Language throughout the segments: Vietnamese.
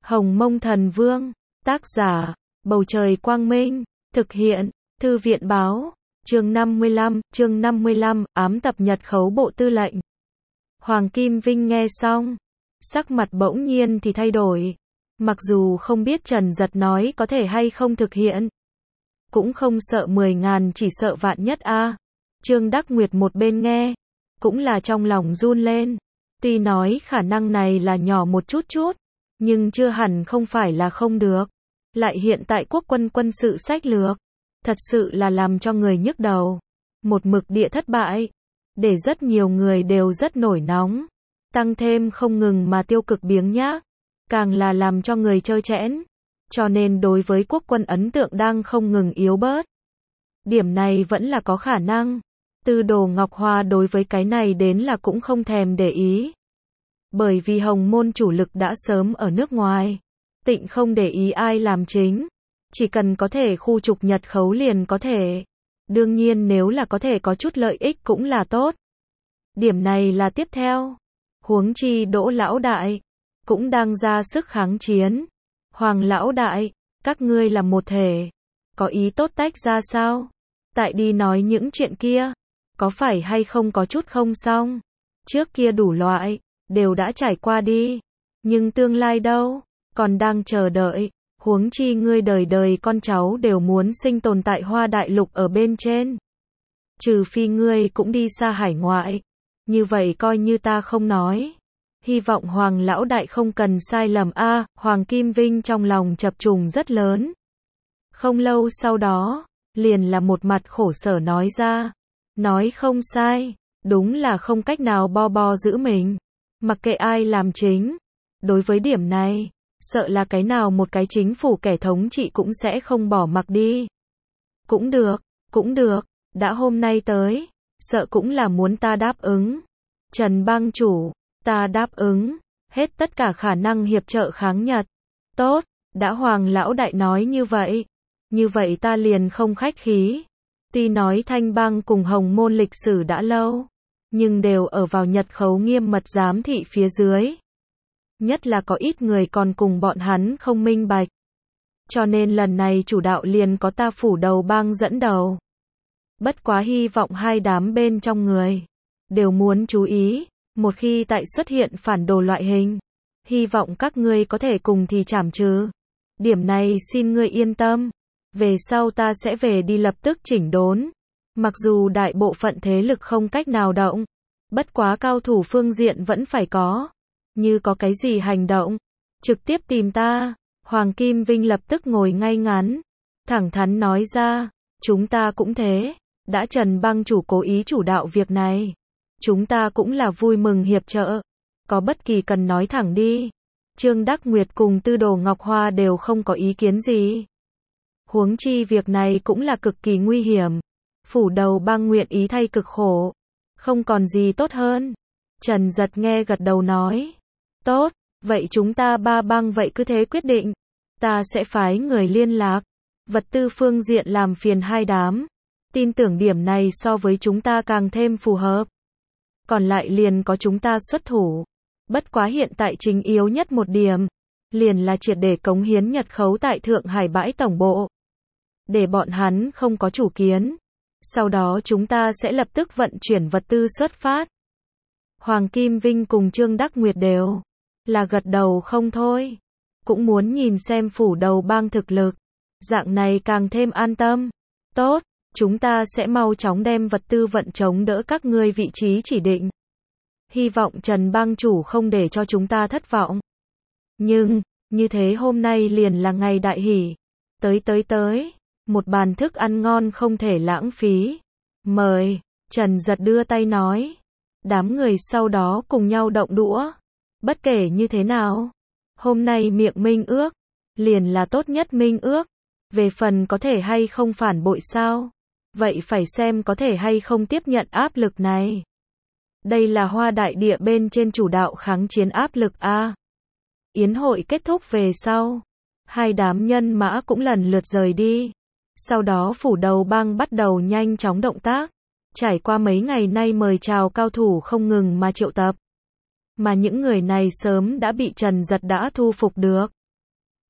Hồng Mông Thần Vương, tác giả, Bầu Trời Quang Minh, thực hiện, Thư viện Báo, chương 55, ám tập Nhật Khấu Bộ Tư lệnh. Hoàng Kim Vinh nghe xong, sắc mặt bỗng nhiên thì thay đổi. Mặc dù không biết Trần Dật nói có thể hay không thực hiện, cũng không sợ 10.000 chỉ sợ vạn nhất a. Trương Đắc Nguyệt một bên nghe, cũng là trong lòng run lên. Tuy nói khả năng này là nhỏ một chút, nhưng chưa hẳn không phải là không được. Lại hiện tại quốc quân quân sự sách lược, thật sự là làm cho người nhức đầu. Một mực địa thất bại, để rất nhiều người đều rất nổi nóng. Tăng thêm không ngừng mà tiêu cực biếng nhác, càng là làm cho người trơ trẽn. Cho nên đối với quốc quân ấn tượng đang không ngừng yếu bớt. Điểm này vẫn là có khả năng. Tư Đồ Ngọc Hoa đối với cái này đến là cũng không thèm để ý. Bởi vì Hồng Môn chủ lực đã sớm ở nước ngoài. Tịnh không để ý ai làm chính. Chỉ cần có thể khu trục Nhật Khấu liền có thể. Đương nhiên nếu là có thể có chút lợi ích cũng là tốt. Điểm này là tiếp theo. Huống chi Đỗ lão đại cũng đang ra sức kháng chiến. Hoàng lão đại, các ngươi là một thể, có ý tốt tách ra sao? Tại đi nói những chuyện kia, có phải hay không có chút không xong? Trước kia đủ loại, đều đã trải qua đi. Nhưng tương lai đâu? Còn đang chờ đợi. Huống chi ngươi đời đời con cháu đều muốn sinh tồn tại Hoa Đại Lục ở bên trên. Trừ phi ngươi cũng đi xa hải ngoại. Như vậy coi như ta không nói. Hy vọng Hoàng lão đại không cần sai lầm a. Hoàng Kim Vinh trong lòng chập trùng rất lớn. Không lâu sau đó, liền là một mặt khổ sở nói ra. Nói không sai, đúng là không cách nào bo giữ mình. Mặc kệ ai làm chính. Đối với điểm này, sợ là cái nào một cái chính phủ kẻ thống trị cũng sẽ không bỏ mặc đi. Cũng được, đã hôm nay tới, sợ cũng là muốn ta đáp ứng. Trần bang chủ, ta đáp ứng, hết tất cả khả năng hiệp trợ kháng Nhật. Tốt, đã Hoàng lão đại nói như vậy ta liền không khách khí. Tuy nói Thanh Bang cùng Hồng Môn lịch sử đã lâu, nhưng đều ở vào Nhật Khấu nghiêm mật giám thị phía dưới. Nhất là có ít người còn cùng bọn hắn không minh bạch. Cho nên lần này chủ đạo liền có ta Phủ Đầu Bang dẫn đầu. Bất quá hy vọng hai đám bên trong người đều muốn chú ý, một khi tại xuất hiện phản đồ loại hình, hy vọng các ngươi có thể cùng thì trảm trừ. Điểm này xin ngươi yên tâm, về sau ta sẽ về đi lập tức chỉnh đốn. Mặc dù đại bộ phận thế lực không cách nào động, bất quá cao thủ phương diện vẫn phải có. Như có cái gì hành động, trực tiếp tìm ta. Hoàng Kim Vinh lập tức ngồi ngay ngắn, thẳng thắn nói ra, chúng ta cũng thế, đã Trần bang chủ cố ý chủ đạo việc này. Chúng ta cũng là vui mừng hiệp trợ, có bất kỳ cần nói thẳng đi. Trương Đắc Nguyệt cùng Tư Đồ Ngọc Hoa đều không có ý kiến gì. Huống chi việc này cũng là cực kỳ nguy hiểm. Phủ Đầu Bang nguyện ý thay cực khổ, không còn gì tốt hơn. Trần Dật nghe gật đầu nói, tốt, vậy chúng ta ba bang vậy cứ thế quyết định. Ta sẽ phái người liên lạc, vật tư phương diện làm phiền hai đám. Tin tưởng điểm này so với chúng ta càng thêm phù hợp. Còn lại liền có chúng ta xuất thủ. Bất quá hiện tại chính yếu nhất một điểm, liền là triệt để cống hiến Nhật Khấu tại Thượng Hải bãi tổng bộ. Để bọn hắn không có chủ kiến. Sau đó chúng ta sẽ lập tức vận chuyển vật tư xuất phát. Hoàng Kim Vinh cùng Trương Đắc Nguyệt đều là gật đầu không thôi. Cũng muốn nhìn xem Phủ Đầu Bang thực lực. Dạng này càng thêm an tâm. Tốt, chúng ta sẽ mau chóng đem vật tư vận chống đỡ các ngươi vị trí chỉ định. Hy vọng Trần bang chủ không để cho chúng ta thất vọng. Nhưng, như thế hôm nay liền là ngày đại hỷ. Tới. Một bàn thức ăn ngon không thể lãng phí. Mời, Trần Dật đưa tay nói. Đám người sau đó cùng nhau động đũa. Bất kể như thế nào, hôm nay miệng minh ước, liền là tốt nhất minh ước. Về phần có thể hay không phản bội sao? Vậy phải xem có thể hay không tiếp nhận áp lực này. Đây là Hoa Đại Địa bên trên chủ đạo kháng chiến áp lực a. Yến hội kết thúc về sau, hai đám nhân mã cũng lần lượt rời đi. Sau đó Phủ Đầu Bang bắt đầu nhanh chóng động tác. Trải qua mấy ngày nay mời chào cao thủ không ngừng mà triệu tập. Mà những người này sớm đã bị Trần Dật đã thu phục được.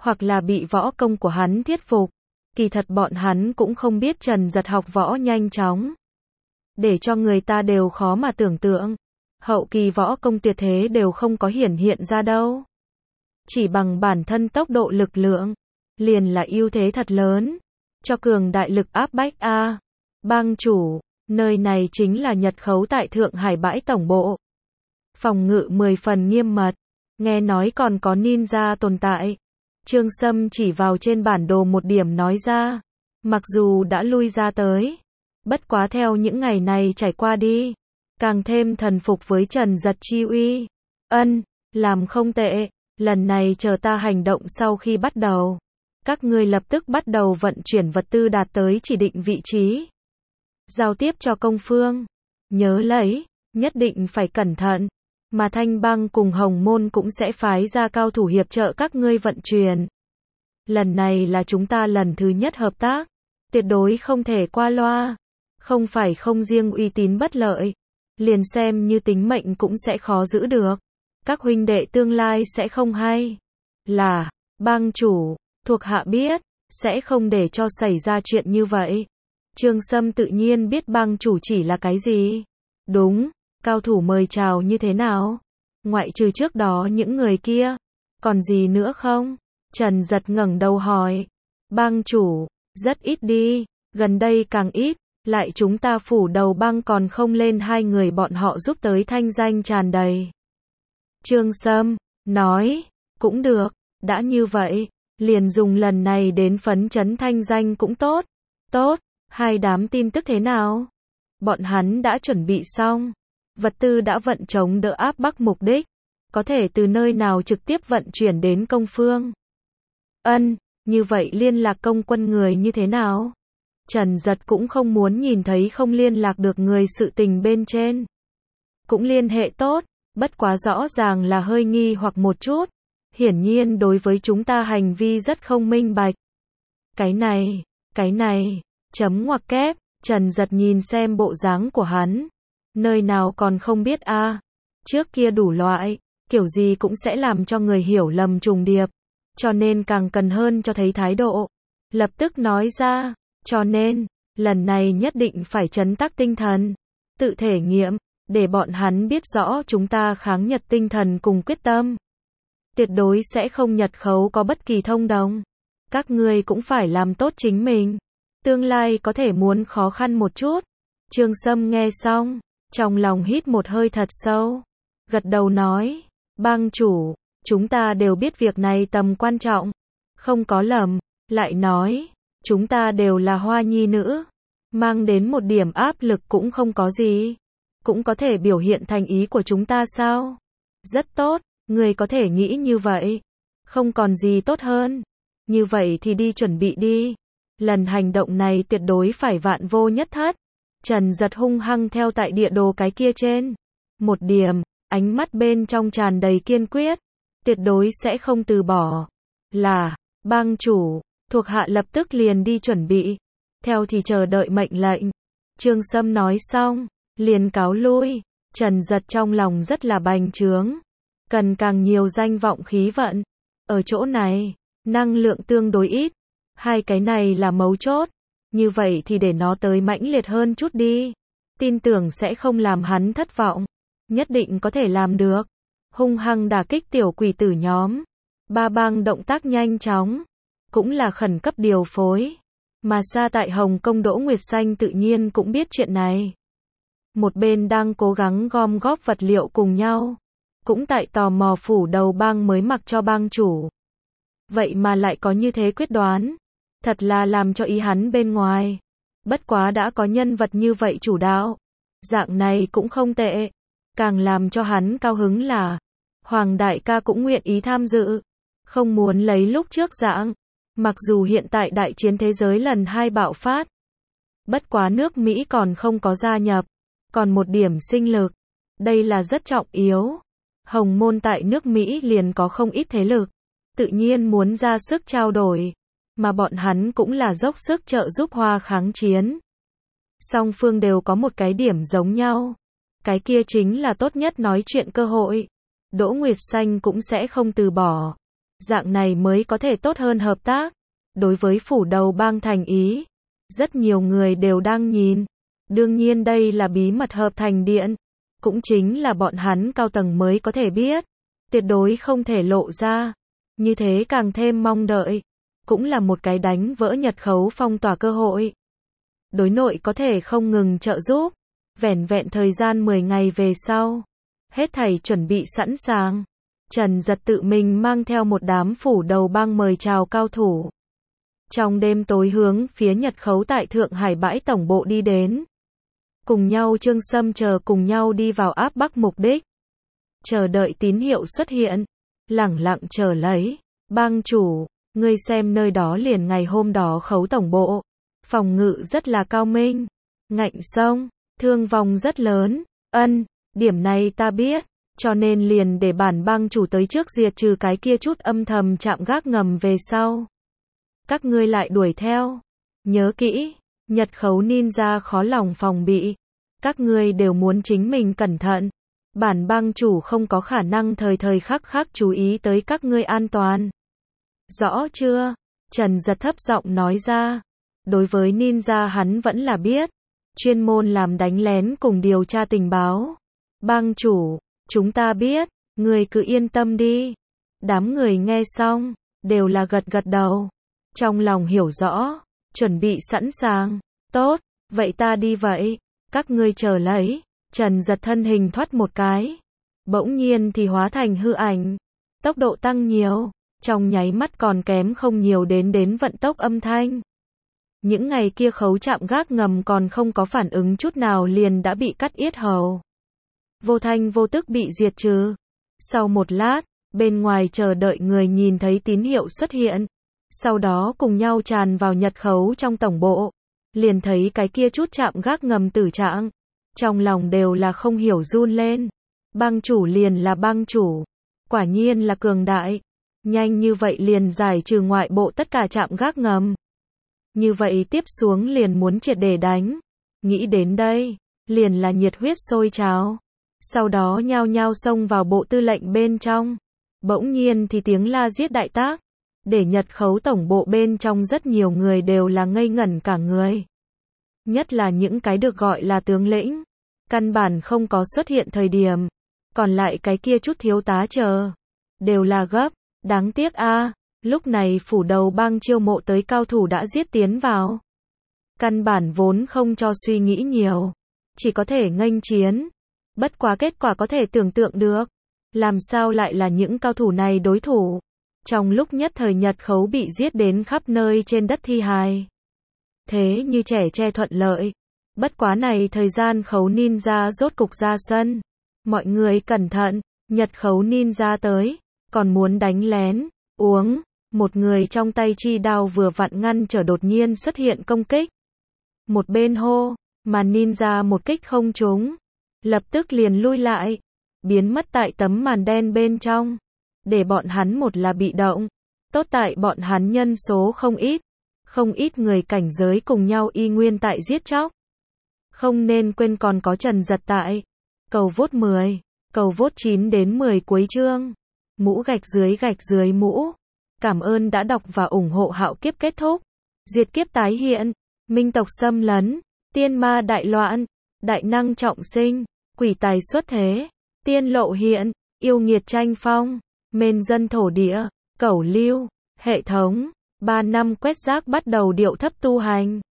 hoặc là bị võ công của hắn thuyết phục. Kỳ thật bọn hắn cũng không biết Trần Giật học võ nhanh chóng, để cho người ta đều khó mà tưởng tượng. Hậu kỳ võ công tuyệt thế đều không có hiển hiện ra đâu. Chỉ bằng bản thân tốc độ lực lượng, liền là ưu thế thật lớn, cho cường đại lực áp bách a. Bang chủ, nơi này chính là Nhật Khấu tại Thượng Hải bãi tổng bộ. Phòng ngự 10 phần nghiêm mật, nghe nói còn có ninja tồn tại. Trương Sâm chỉ vào trên bản đồ một điểm nói ra, mặc dù đã lui ra tới, bất quá theo những ngày này trải qua đi, càng thêm thần phục với Trần Giật chi uy. Làm không tệ, lần này chờ ta hành động sau khi bắt đầu, các ngươi lập tức bắt đầu vận chuyển vật tư đạt tới chỉ định vị trí, giao tiếp cho công phương. Nhớ lấy, nhất định phải cẩn thận, mà Thanh Bang cùng Hồng Môn cũng sẽ phái ra cao thủ hiệp trợ các ngươi vận chuyển. Lần này là chúng ta lần thứ nhất hợp tác, tuyệt đối không thể qua loa, không phải không riêng uy tín bất lợi, liền xem như tính mệnh cũng sẽ khó giữ được. Các huynh đệ tương lai sẽ không hay. Là, bang chủ, thuộc hạ biết, sẽ không để cho xảy ra chuyện như vậy. Trương Sâm tự nhiên biết bang chủ chỉ là cái gì. Đúng, cao thủ mời chào như thế nào? Ngoại trừ trước đó những người kia, còn gì nữa không? Trần Giật ngẩng đầu hỏi. Bang chủ, rất ít đi, gần đây càng ít, lại chúng ta phủ đầu bang còn không lên 2 người bọn họ giúp tới thanh danh tràn đầy. Trương Sâm nói, cũng được, đã như vậy, liền dùng lần này đến phấn chấn thanh danh cũng tốt. Tốt, hai đám tin tức thế nào? Bọn hắn đã chuẩn bị xong, vật tư đã vận chống đỡ áp bắc mục đích, có thể từ nơi nào trực tiếp vận chuyển đến công phương. Như vậy liên lạc công quân người như thế nào? Trần Giật cũng không muốn nhìn thấy không liên lạc được người sự tình bên trên. Cũng liên hệ tốt, bất quá rõ ràng là hơi nghi hoặc một chút. Hiển nhiên đối với chúng ta hành vi rất không minh bạch. Cái này, chấm ngoặc kép, Trần Giật nhìn xem bộ dáng của hắn. Nơi nào còn không biết a? Trước kia đủ loại, kiểu gì cũng sẽ làm cho người hiểu lầm trùng điệp. Cho nên càng cần hơn cho thấy thái độ. Lập tức nói ra, cho nên, lần này nhất định phải trấn tắc tinh thần, tự thể nghiệm, để bọn hắn biết rõ chúng ta kháng Nhật tinh thần cùng quyết tâm. Tuyệt đối sẽ không Nhật Khấu có bất kỳ thông đồng. Các ngươi cũng phải làm tốt chính mình. Tương lai có thể muốn khó khăn một chút. Trương Sâm nghe xong, trong lòng hít một hơi thật sâu, gật đầu nói, bang chủ, chúng ta đều biết việc này tầm quan trọng, không có lầm, lại nói, chúng ta đều là hoa nhi nữ, mang đến một điểm áp lực cũng không có gì, cũng có thể biểu hiện thành ý của chúng ta sao? Rất tốt, người có thể nghĩ như vậy, không còn gì tốt hơn. Như vậy thì đi chuẩn bị đi. Lần hành động này tuyệt đối phải vạn vô nhất thất. Trần Giật hung hăng theo tại địa đồ cái kia trên. Một điểm, ánh mắt bên trong tràn đầy kiên quyết. Tuyệt đối sẽ không từ bỏ. Là, bang chủ, thuộc hạ lập tức liền đi chuẩn bị. Theo thì chờ đợi mệnh lệnh. Trương Sâm nói xong, liền cáo lui. Trần Giật trong lòng rất là bành trướng. Cần càng nhiều danh vọng khí vận. Ở chỗ này, năng lượng tương đối ít. Hai cái này là mấu chốt. Như vậy thì để nó tới mãnh liệt hơn chút đi. Tin tưởng sẽ không làm hắn thất vọng. Nhất định có thể làm được. Hung hăng đả kích tiểu quỷ tử nhóm. Ba bang động tác nhanh chóng. Cũng là khẩn cấp điều phối. Mà xa tại Hồng Kông Đỗ Nguyệt Xanh tự nhiên cũng biết chuyện này. Một bên đang cố gắng gom góp vật liệu cùng nhau. Cũng tại tò mò phủ đầu bang mới mặc cho bang chủ. Vậy mà lại có như thế quyết đoán. Thật là làm cho ý hắn bên ngoài. Bất quá đã có nhân vật như vậy chủ đạo. Dạng này cũng không tệ. Càng làm cho hắn cao hứng là Hoàng đại ca cũng nguyện ý tham dự. Không muốn lấy lúc trước dạng. Mặc dù hiện tại đại chiến thế giới lần 2 bạo phát. Bất quá nước Mỹ còn không có gia nhập. Còn một điểm sinh lực. Đây là rất trọng yếu. Hồng Môn tại nước Mỹ liền có không ít thế lực. Tự nhiên muốn ra sức trao đổi. Mà bọn hắn cũng là dốc sức trợ giúp Hoa kháng chiến. Song phương đều có một cái điểm giống nhau. Cái kia chính là tốt nhất nói chuyện cơ hội. Đỗ Nguyệt Xanh cũng sẽ không từ bỏ. dạng này mới có thể tốt hơn hợp tác. Đối với phủ đầu bang thành ý, rất nhiều người đều đang nhìn. Đương nhiên đây là bí mật hợp thành điện, cũng chính là bọn hắn cao tầng mới có thể biết, tuyệt đối không thể lộ ra. Như thế càng thêm mong đợi, cũng là một cái đánh vỡ Nhật khấu phong tỏa cơ hội. Đối nội có thể không ngừng trợ giúp, vẻn vẹn thời gian 10 ngày về sau, hết thảy chuẩn bị sẵn sàng. Trần Giật tự mình mang theo một đám phủ đầu bang mời chào cao thủ. Trong đêm tối hướng phía Nhật khấu tại Thượng Hải bãi tổng bộ đi đến. Cùng nhau Trương Sâm chờ cùng nhau đi vào áp Bắc mục đích. Chờ đợi tín hiệu xuất hiện. Lẳng lặng chờ lấy. Bang chủ, ngươi xem nơi đó liền ngày hôm đó khấu tổng bộ. Phòng ngự rất là cao minh. Ngạnh sông, thương vong rất lớn. Điểm này ta biết. Cho nên liền để bản bang chủ tới trước diệt trừ cái kia chút âm thầm chạm gác ngầm về sau. Các ngươi lại đuổi theo. Nhớ kỹ, Nhật khấu ninja khó lòng phòng bị. Các ngươi đều muốn chính mình cẩn thận. Bản bang chủ không có khả năng thời thời khắc khắc chú ý tới các ngươi an toàn. Rõ chưa? Trần Giật thấp giọng nói ra. Đối với ninja hắn vẫn là biết. Chuyên môn làm đánh lén cùng điều tra tình báo. Bang chủ, chúng ta biết, người cứ yên tâm đi. Đám người nghe xong, đều là gật gật đầu. Trong lòng hiểu rõ, chuẩn bị sẵn sàng. Tốt, vậy ta đi vậy. Các ngươi chờ lấy. Trần Giật thân hình thoát một cái. Bỗng nhiên thì hóa thành hư ảnh. Tốc độ tăng nhiều. Trong nháy mắt còn kém không nhiều đến vận tốc âm thanh. Những ngày kia khấu chạm gác ngầm còn không có phản ứng chút nào liền đã bị cắt yết hầu. Vô thanh vô tức bị diệt trừ. Sau một lát, bên ngoài chờ đợi người nhìn thấy tín hiệu xuất hiện. Sau đó cùng nhau tràn vào Nhật khấu trong tổng bộ. Liền thấy cái kia chút chạm gác ngầm tử trạng. Trong lòng đều là không hiểu run lên. Bang chủ liền là bang chủ. Quả nhiên là cường đại. Nhanh như vậy liền giải trừ ngoại bộ tất cả chạm gác ngầm. Như vậy tiếp xuống liền muốn triệt để đánh. Nghĩ đến đây, liền là nhiệt huyết sôi trào. Sau đó nhao nhao xông vào bộ tư lệnh bên trong. Bỗng nhiên thì tiếng la giết đại tác. Để Nhật khấu tổng bộ bên trong rất nhiều người đều là ngây ngẩn cả người. Nhất là những cái được gọi là tướng lĩnh. Căn bản không có xuất hiện thời điểm. Còn lại cái kia chút thiếu tá chờ. Đều là gấp. Đáng tiếc a, lúc này phủ đầu bang chiêu mộ tới cao thủ đã giết tiến vào. Căn bản vốn không cho suy nghĩ nhiều. Chỉ có thể nghênh chiến. Bất quá kết quả có thể tưởng tượng được. Làm sao lại là những cao thủ này đối thủ. Trong lúc nhất thời Nhật khấu bị giết đến khắp nơi trên đất thi hài. Thế như trẻ tre thuận lợi. Bất quá này thời gian khấu ninja rốt cục ra sân. Mọi người cẩn thận, Nhật khấu ninja tới. Còn muốn đánh lén, uống. Một người trong tay chi đao vừa vặn ngăn trở đột nhiên xuất hiện công kích. Một bên hô, mà ninja một kích không trúng. Lập tức liền lui lại. Biến mất tại tấm màn đen bên trong. Để bọn hắn một là bị động. Tốt tại bọn hắn nhân số không ít. Không ít người cảnh giới cùng nhau y nguyên tại giết chóc. Không nên quên còn có Trần Giật tại. Cầu vote 10. Cầu vote 9 đến 10 cuối chương. Mũ gạch dưới mũ. Cảm ơn đã đọc và ủng hộ Hạo Kiếp kết thúc. Diệt kiếp tái hiện. Minh tộc xâm lấn. Tiên ma đại loạn. Đại năng trọng sinh. Quỷ tài xuất thế. Tiên lộ hiện. Yêu nghiệt tranh phong. Mên dân thổ địa. Cẩu lưu. Hệ thống. 3 năm quét rác bắt đầu điệu thấp tu hành.